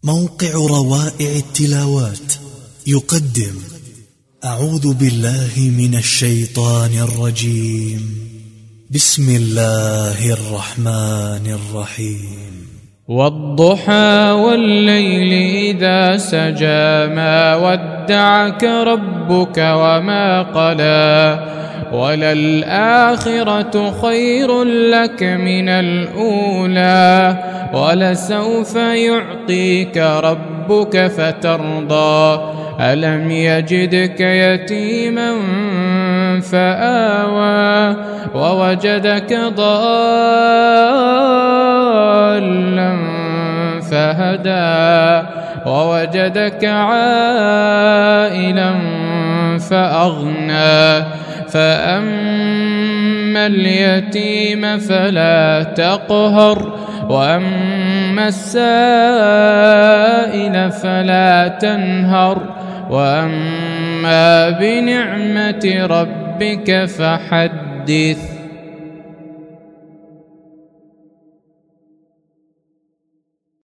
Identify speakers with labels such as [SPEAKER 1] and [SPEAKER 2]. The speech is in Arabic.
[SPEAKER 1] موقع روائع التلاوات يقدم أعوذ بالله من الشيطان الرجيم. بسم الله الرحمن الرحيم.
[SPEAKER 2] والضحى والليل إذا سجى ما ودعك ربك وما قلى وللآخرة خير لك من الأولى ولسوف يعطيك ربك فترضى ألم يجدك يتيما فآوى ووجدك ضالا فهدى ووجدك عائلا فأغنى فأما اليتيم فلا تقهر وأما السائل فلا تنهر وأما بنعمة ربك فحدث.